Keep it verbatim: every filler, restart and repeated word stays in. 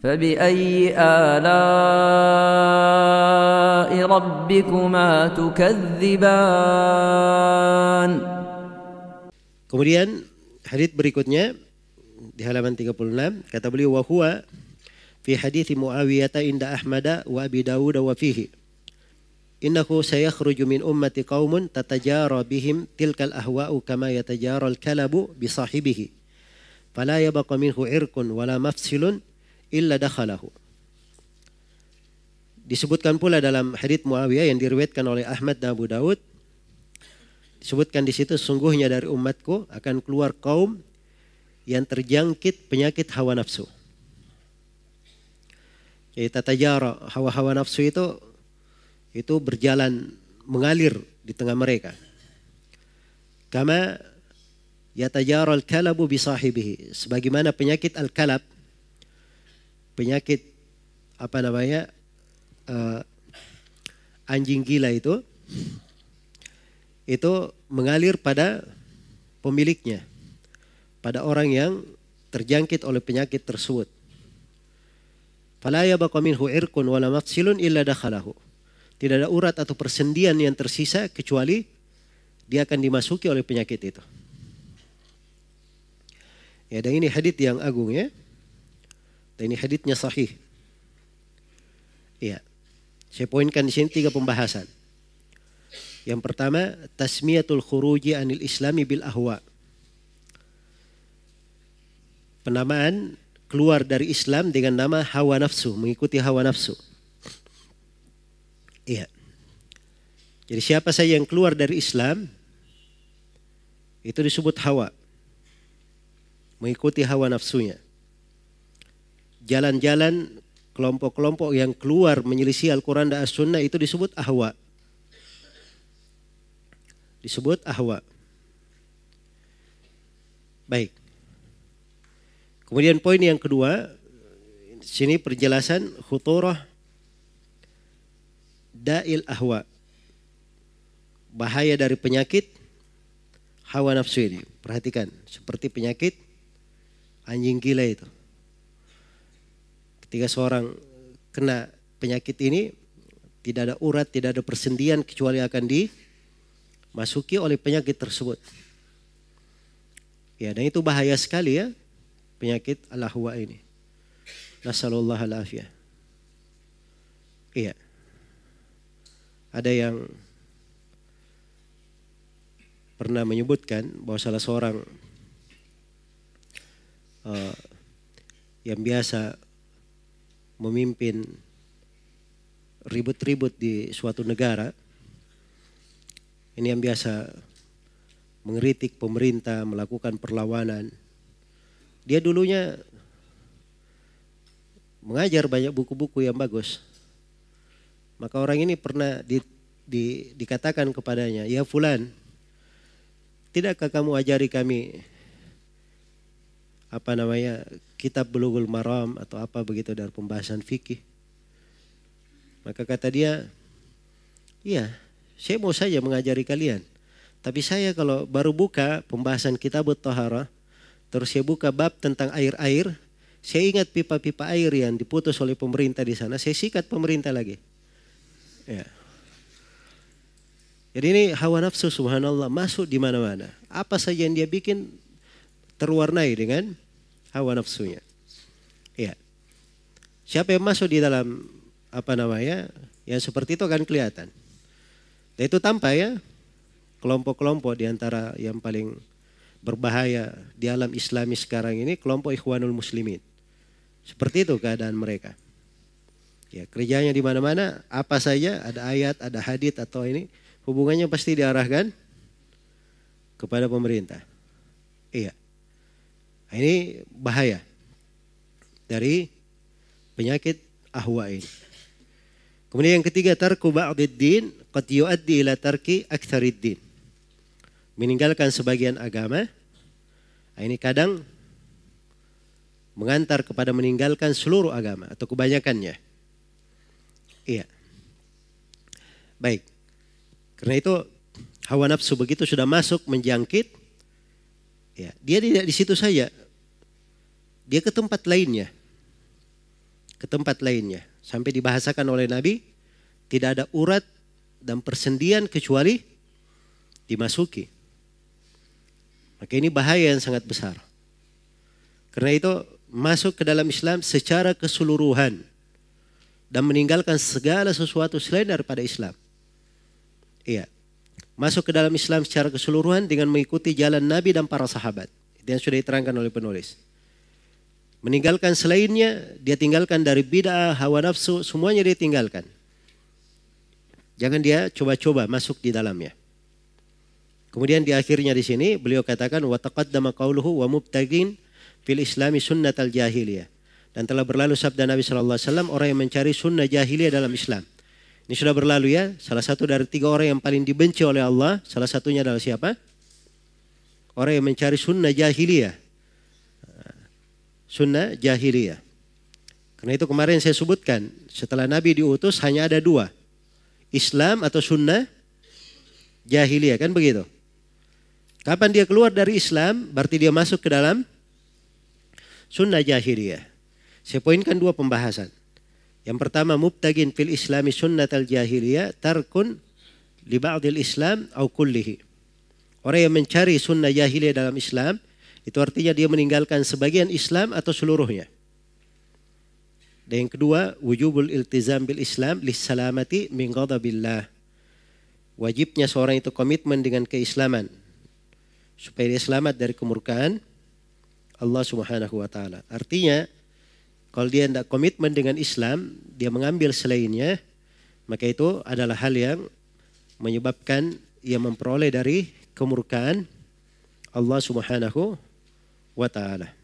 فبأي آلاء ربكما تكذبان. Kemudian hadits berikutnya di halaman tiga puluh enam kata beliau, wa huwa fi hadits Muawiyah inda Ahmad wa Abi Dawud wa fihi innahu sayakhruju min ummati qaumun tatajara bihim tilkal ahwa'u kama yatajara al-kalabu bi sahibihi fala yabqa minhu irqun wala mafsilun illa dakhalahu. Disebutkan pula dalam hadits Muawiyah yang diriwayatkan oleh Ahmad dan Abu Dawud, disebutkan di situ, sungguhnya dari umatku akan keluar kaum yang terjangkit penyakit hawa nafsu. Jadi tatajara, hawa-hawa nafsu itu itu berjalan mengalir di tengah mereka. Kama yatajara al-kalabu bi sahibihi, sebagaimana penyakit al-kalab, penyakit apa namanya uh, anjing gila itu itu mengalir pada pemiliknya, pada orang yang terjangkit oleh penyakit tersebut. Fala yabqa minhu irqun wala mafsilun illa dakhalahu. Tidak ada urat atau persendian yang tersisa kecuali dia akan dimasuki oleh penyakit itu. Ya, dan ini hadits yang agung ya. Dan ini haditsnya sahih. Iya. Saya poinkan di sini tiga pembahasan. Yang pertama, tasmiyatul khuruji anil islami bil ahwa. Penamaan keluar dari Islam dengan nama hawa nafsu, mengikuti hawa nafsu. Iya. Jadi siapa saja yang keluar dari Islam itu disebut hawa. Mengikuti hawa nafsunya. Jalan-jalan kelompok-kelompok yang keluar menyelisih Al-Quran dan As-Sunnah itu disebut ahwa. Disebut ahwa. Baik. Kemudian poin yang kedua, sini perjelasan khuturah da'il ahwa. Bahaya dari penyakit hawa nafsu ini. Perhatikan, seperti penyakit anjing gila itu. Ketika seorang kena penyakit ini, tidak ada urat, tidak ada persendian kecuali akan dimasuki oleh penyakit tersebut. Ya, dan itu bahaya sekali ya, penyakit al-ahwa ini. Nasallallahu al-afiyah. Iya. Ada yang pernah menyebutkan bahwa salah seorang uh, yang biasa memimpin ribut-ribut di suatu negara, ini yang biasa mengkritik pemerintah, melakukan perlawanan. Dia dulunya mengajar banyak buku-buku yang bagus. Maka orang ini pernah di, di, dikatakan kepadanya, ya fulan, tidakkah kamu ajari kami apa namanya kitab Bulughul Maram atau apa begitu dari pembahasan fikih? Maka kata dia, iya, saya mau saja mengajari kalian. Tapi saya kalau baru buka pembahasan kitab Thaharah, terus saya buka bab tentang air-air, saya ingat pipa-pipa air yang diputus oleh pemerintah di sana, saya sikat pemerintah lagi. Ya. Jadi ini hawa nafsu subhanallah masuk di mana-mana. Apa saja yang dia bikin terwarnai dengan hawa nafsunya. Ya. Siapa yang masuk di dalam apa namanya, yang seperti itu akan kelihatan. Dan itu tampak ya, kelompok-kelompok di antara yang paling berbahaya di alam Islami sekarang ini kelompok Ikhwanul Muslimin. Seperti itu keadaan mereka. Ya, kerjanya di mana-mana, apa saja ada ayat, ada hadits atau ini hubungannya pasti diarahkan kepada pemerintah. Iya. Nah, ini bahaya dari penyakit ahwa ini. Kemudian yang ketiga, tarku ba'diddin qad yuaddi ila tarki aktsariddin. Meninggalkan sebagian agama, nah ini kadang mengantar kepada meninggalkan seluruh agama atau kebanyakannya. Iya. Baik. Karena itu hawa nafsu begitu sudah masuk menjangkit, ya, dia tidak di situ saja. Dia ke tempat lainnya. ke tempat lainnya. Sampai dibahasakan oleh Nabi, tidak ada urat dan persendian kecuali dimasuki. Maka ini bahaya yang sangat besar. Karena itu masuk ke dalam Islam secara keseluruhan dan meninggalkan segala sesuatu selain daripada Islam. Iya. Masuk ke dalam Islam secara keseluruhan dengan mengikuti jalan Nabi dan para sahabat. Itu yang sudah diterangkan oleh penulis. Meninggalkan selainnya, dia tinggalkan dari bid'ah, hawa nafsu, semuanya dia tinggalkan. Jangan dia coba-coba masuk di dalamnya. Kemudian di akhirnya di sini beliau katakan wa taqaddama qauluhu wa mubtagin fil islami sunnatal jahiliyah. Dan telah berlalu sabda Nabi sallallahu alaihi wasallam orang yang mencari sunnah jahiliyah dalam Islam. Ini sudah berlalu ya. Salah satu dari tiga orang yang paling dibenci oleh Allah, salah satunya adalah siapa? Orang yang mencari sunnah jahiliyah. Sunnah jahiliyah. Karena itu kemarin saya sebutkan, setelah Nabi diutus hanya ada dua. Islam atau sunnah jahiliyah, kan begitu? Kapan dia keluar dari Islam, berarti dia masuk ke dalam sunnah jahiliyah. Saya poinkan dua pembahasan. Yang pertama, mubtagin fil islami sunnatal jahiliyah tarkun li ba'dil islam au kullihi. Orang yang mencari sunnah jahiliyah dalam Islam, itu artinya dia meninggalkan sebagian Islam atau seluruhnya. Dan yang kedua, wujubul iltizam bil Islam lis salamati min ghadabillah. Wajibnya seorang itu komitmen dengan keislaman supaya dia selamat dari kemurkaan Allah Subhanahu wa taala. Artinya, kalau dia tidak komitmen dengan Islam, dia mengambil selainnya, maka itu adalah hal yang menyebabkan ia memperoleh dari kemurkaan Allah Subhanahu wa taala.